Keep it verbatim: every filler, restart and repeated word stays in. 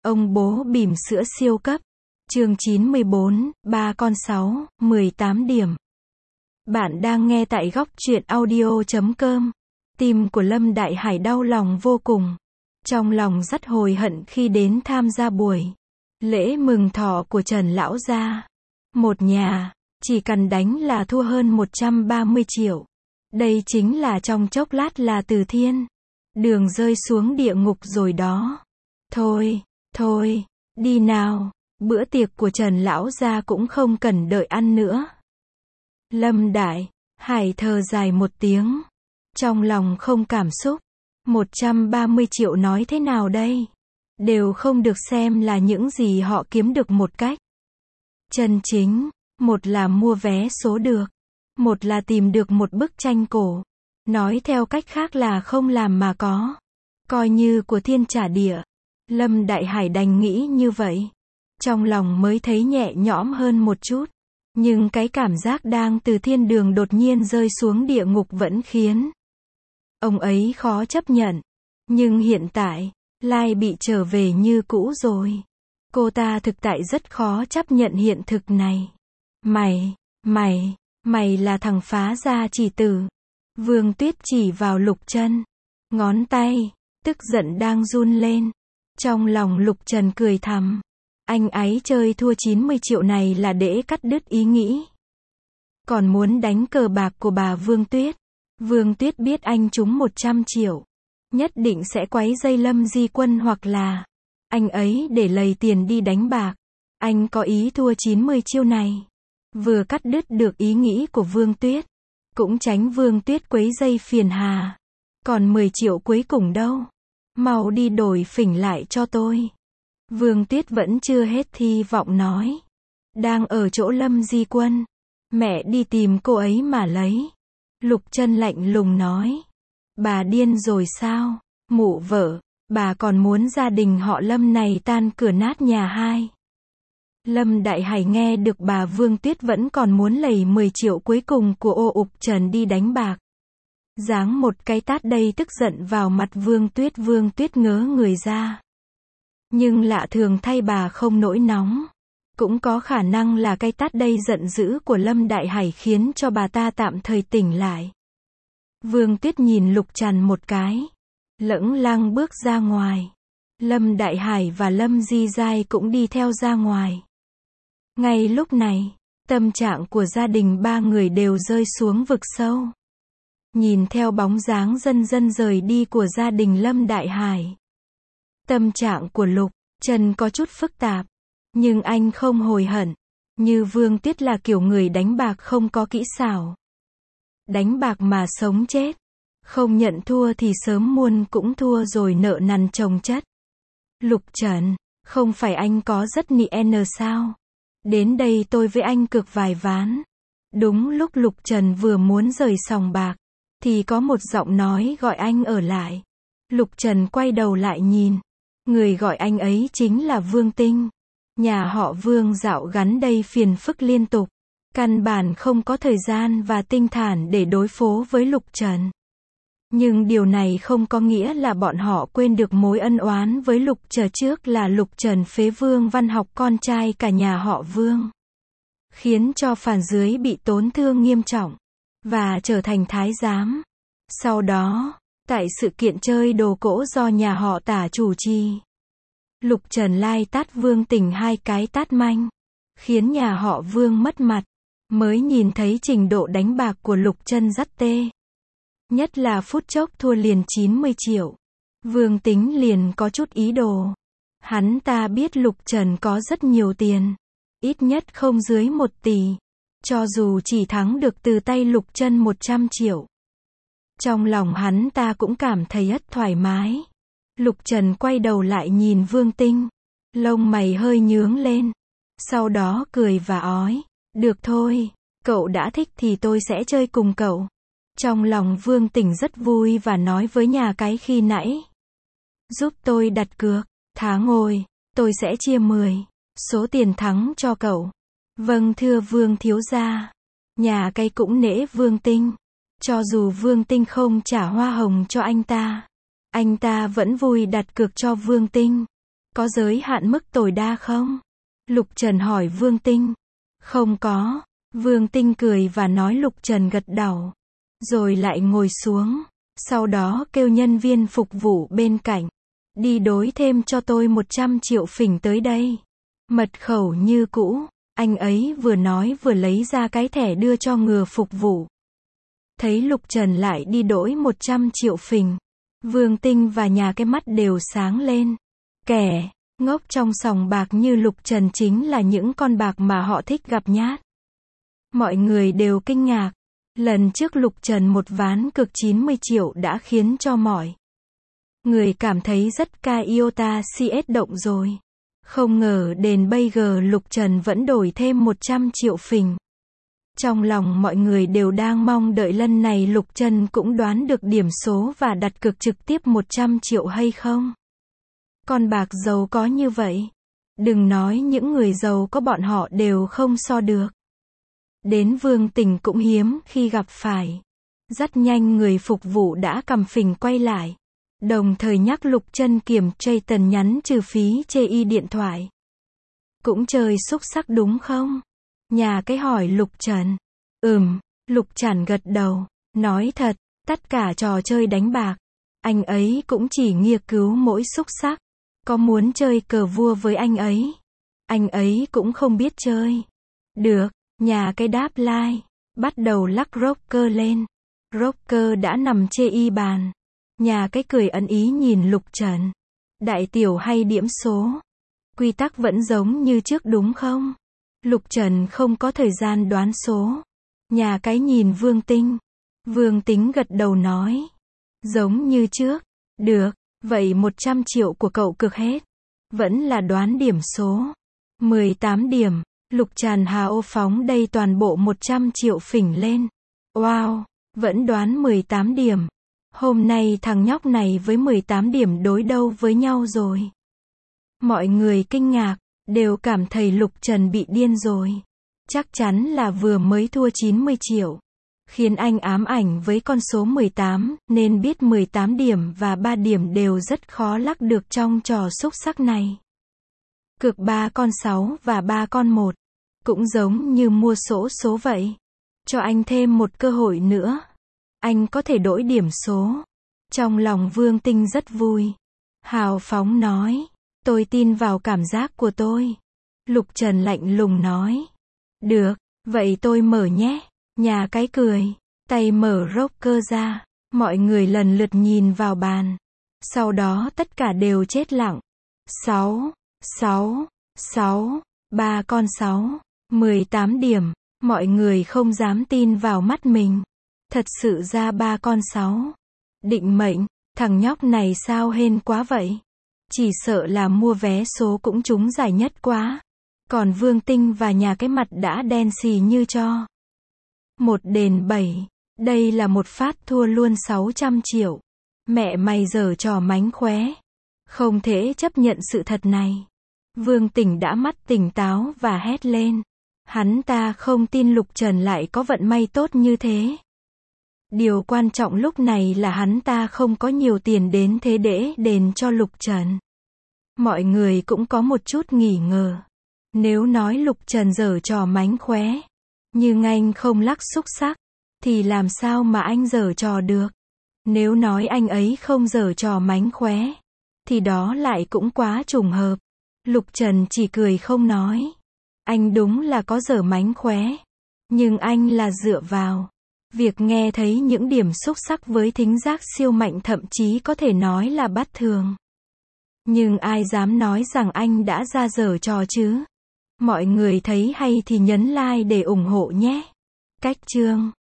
Ông bố bỉm sữa siêu cấp. Chương chín mươi bốn, ba con sáu, mười tám điểm. Bạn đang nghe tại góc truyện audio chấm com. Tim của Lâm Đại Hải đau lòng vô cùng. Trong lòng rất hối hận khi đến tham gia buổi lễ mừng thọ của Trần lão gia. Một nhà, chỉ cần đánh là thua hơn một trăm ba mươi triệu. Đây chính là trong chốc lát là từ thiên đường rơi xuống địa ngục rồi đó. Thôi, thôi, đi nào, bữa tiệc của Trần lão gia cũng không cần đợi ăn nữa. Lâm Đại Hải thở dài một tiếng, trong lòng không cảm xúc. một trăm ba mươi triệu nói thế nào đây? Đều không được xem là những gì họ kiếm được một cách chân chính. Một là mua vé số được, một là tìm được một bức tranh cổ. Nói theo cách khác là không làm mà có. Coi như của thiên trả địa. Lâm Đại Hải đành nghĩ như vậy. Trong lòng mới thấy nhẹ nhõm hơn một chút. Nhưng cái cảm giác đang từ thiên đường đột nhiên rơi xuống địa ngục vẫn khiến ông ấy khó chấp nhận. Nhưng hiện tại, Lai bị trở về như cũ rồi. Cô ta thực tại rất khó chấp nhận hiện thực này. Mày, mày, mày là thằng phá gia chỉ tử. Vương Tuyết chỉ vào Lục Trân. Ngón tay, tức giận đang run lên. Trong lòng Lục Trần cười thầm. Anh ấy chơi thua chín mươi triệu này là để cắt đứt ý nghĩ. Còn muốn đánh cờ bạc của bà Vương Tuyết. Vương Tuyết biết anh trúng một trăm triệu. Nhất định sẽ quấy dây Lâm Di Quân hoặc là anh ấy để lầy tiền đi đánh bạc. Anh có ý thua chín mươi chiêu này. Vừa cắt đứt được ý nghĩ của Vương Tuyết. Cũng tránh Vương Tuyết quấy dây phiền hà. Còn mười triệu cuối cùng đâu? Mau đi đổi phỉnh lại cho tôi. Vương Tuyết vẫn chưa hết hy vọng nói. Đang ở chỗ Lâm Di Quân. Mẹ đi tìm cô ấy mà lấy. Lục Trân lạnh lùng nói. Bà điên rồi sao? Mụ vợ, bà còn muốn gia đình họ Lâm này tan cửa nát nhà hai. Lâm Đại Hải nghe được bà Vương Tuyết vẫn còn muốn lầy mười triệu cuối cùng của ô ục Trần đi đánh bạc. Giáng một cái tát đầy tức giận vào mặt Vương Tuyết. Vương Tuyết ngớ người ra. Nhưng lạ thường thay bà không nổi nóng. Cũng có khả năng là cái tát đầy giận dữ của Lâm Đại Hải khiến cho bà ta tạm thời tỉnh lại. Vương Tuyết nhìn Lục Trần một cái. Lững lăng bước ra ngoài. Lâm Đại Hải và Lâm Di Giai cũng đi theo ra ngoài. Ngay lúc này, tâm trạng của gia đình ba người đều rơi xuống vực sâu. Nhìn theo bóng dáng dần dần rời đi của gia đình Lâm Đại Hải. Tâm trạng của Lục Trần có chút phức tạp. Nhưng anh không hối hận. Như Vương Tuyết là kiểu người đánh bạc không có kỹ xảo. Đánh bạc mà sống chết. Không nhận thua thì sớm muộn cũng thua rồi nợ nần chồng chất. Lục Trần, không phải anh có rất nị n sao? Đến đây tôi với anh cược vài ván. Đúng lúc Lục Trần vừa muốn rời sòng bạc. Thì có một giọng nói gọi anh ở lại. Lục Trần quay đầu lại nhìn. Người gọi anh ấy chính là Vương Tinh. Nhà họ Vương dạo gắn đây phiền phức liên tục. Căn bản không có thời gian và tinh thần để đối phó với Lục Trần. Nhưng điều này không có nghĩa là bọn họ quên được mối ân oán với Lục Trần trước là Lục Trần phế Vương Văn Học con trai cả nhà họ Vương. Khiến cho phản dưới bị tổn thương nghiêm trọng. Và trở thành thái giám. Sau đó, tại sự kiện chơi đồ cỗ do nhà họ Tả chủ trì. Lục Trần lai tát Vương Tình hai cái tát manh. Khiến nhà họ Vương mất mặt. Mới nhìn thấy trình độ đánh bạc của Lục Trần rất tê. Nhất là phút chốc thua liền chín mươi triệu. Vương Tính liền có chút ý đồ. Hắn ta biết Lục Trần có rất nhiều tiền. Ít nhất không dưới một tỷ. Cho dù chỉ thắng được từ tay Lục Trần một trăm triệu. Trong lòng hắn ta cũng cảm thấy rất thoải mái. Lục Trần quay đầu lại nhìn Vương Tinh. Lông mày hơi nhướng lên. Sau đó cười và ói. Được thôi, cậu đã thích thì tôi sẽ chơi cùng cậu. Trong lòng Vương Tình rất vui và nói với nhà cái khi nãy. Giúp tôi đặt cược, tháng ngồi, tôi sẽ chia mười số tiền thắng cho cậu. Vâng thưa Vương thiếu gia. Nhà cái cũng nể Vương Tinh. Cho dù Vương Tinh không trả hoa hồng cho anh ta, anh ta vẫn vui đặt cược cho Vương Tinh. Có giới hạn mức tối đa không? Lục Trần hỏi Vương Tinh. Không có. Vương Tinh cười và nói. Lục Trần gật đầu. Rồi lại ngồi xuống. Sau đó kêu nhân viên phục vụ bên cạnh. Đi đối thêm cho tôi một trăm triệu phỉnh tới đây. Mật khẩu như cũ. Anh ấy vừa nói vừa lấy ra cái thẻ đưa cho người phục vụ. Thấy Lục Trần lại đi đổi một trăm triệu phỉnh. Vương Tinh và nhà cái mắt đều sáng lên. Kẻ ngốc trong sòng bạc như Lục Trần chính là những con bạc mà họ thích gặp nhát. Mọi người đều kinh ngạc. Lần trước Lục Trần một ván cược chín mươi triệu đã khiến cho mọi người cảm thấy rất ca iota cs động rồi. Không ngờ đến bây giờ Lục Trần vẫn đổi thêm một trăm triệu phỉnh. Trong lòng mọi người đều đang mong đợi lần này Lục Trần cũng đoán được điểm số và đặt cược trực tiếp một trăm triệu hay không. Con bạc giàu có như vậy. Đừng nói những người giàu có, bọn họ đều không so được. Đến Vương Tình cũng hiếm khi gặp phải. Rất nhanh người phục vụ đã cầm phỉnh quay lại. Đồng thời nhắc Lục Trần kiểm tra tần nhắn trừ phí chê y điện thoại. Cũng chơi xúc sắc đúng không? Nhà cái hỏi Lục Trần. Ừm, Lục Trần gật đầu. Nói thật, tất cả trò chơi đánh bạc. Anh ấy cũng chỉ nghiên cứu mỗi xúc sắc. Có muốn chơi cờ vua với anh ấy? Anh ấy cũng không biết chơi. Được, nhà cái đáp like. Bắt đầu lắc rocker lên. Rocker đã nằm chê y bàn. Nhà cái cười ẩn ý nhìn Lục Trần. Đại tiểu hay điểm số? Quy tắc vẫn giống như trước đúng không? Lục Trần không có thời gian đoán số. Nhà cái nhìn Vương Tinh. Vương Tính gật đầu nói. Giống như trước. Được, vậy một trăm triệu của cậu cược hết. Vẫn là đoán điểm số. mười tám điểm. Lục Trần hào phóng đây toàn bộ một trăm triệu phỉnh lên. Wow, vẫn đoán mười tám điểm. Hôm nay thằng nhóc này với mười tám điểm đối đầu với nhau rồi. Mọi người kinh ngạc, đều cảm thấy Lục Trần bị điên rồi. Chắc chắn là vừa mới thua chín mươi triệu. Khiến anh ám ảnh với con số mười tám, nên biết mười tám điểm và ba điểm đều rất khó lắc được trong trò xúc sắc này. Cược ba con sáu và ba con một. Cũng giống như mua xổ số vậy. Cho anh thêm một cơ hội nữa. Anh có thể đổi điểm số. Trong lòng Vương Tinh rất vui. Hào phóng nói. Tôi tin vào cảm giác của tôi. Lục Trần lạnh lùng nói. Được, vậy tôi mở nhé. Nhà cái cười. Tay mở rocker ra. Mọi người lần lượt nhìn vào bàn. Sau đó tất cả đều chết lặng. sáu, sáu, sáu, ba con sáu, mười tám điểm. Mọi người không dám tin vào mắt mình. Thật sự ra ba con sáu. Định mệnh, thằng nhóc này sao hên quá vậy? Chỉ sợ là mua vé số cũng trúng giải nhất quá. Còn Vương Tinh và nhà cái mặt đã đen xì như cho. Một đền bảy. Đây là một phát thua luôn sáu trăm triệu. Mẹ mày giở trò mánh khóe. Không thể chấp nhận sự thật này. Vương Tỉnh đã mắt tỉnh táo và hét lên. Hắn ta không tin Lục Trần lại có vận may tốt như thế. Điều quan trọng lúc này là hắn ta không có nhiều tiền đến thế để đền cho Lục Trần. Mọi người cũng có một chút nghi ngờ. Nếu nói Lục Trần giở trò mánh khóe, nhưng anh không lắc xúc sắc, thì làm sao mà anh giở trò được? Nếu nói anh ấy không giở trò mánh khóe, thì đó lại cũng quá trùng hợp. Lục Trần chỉ cười không nói. Anh đúng là có giở mánh khóe, nhưng anh là dựa vào việc nghe thấy những điểm xúc sắc với thính giác siêu mạnh, thậm chí có thể nói là bắt thường. Nhưng ai dám nói rằng anh đã ra giở trò chứ? Mọi người thấy hay thì nhấn like để ủng hộ nhé. Cách chương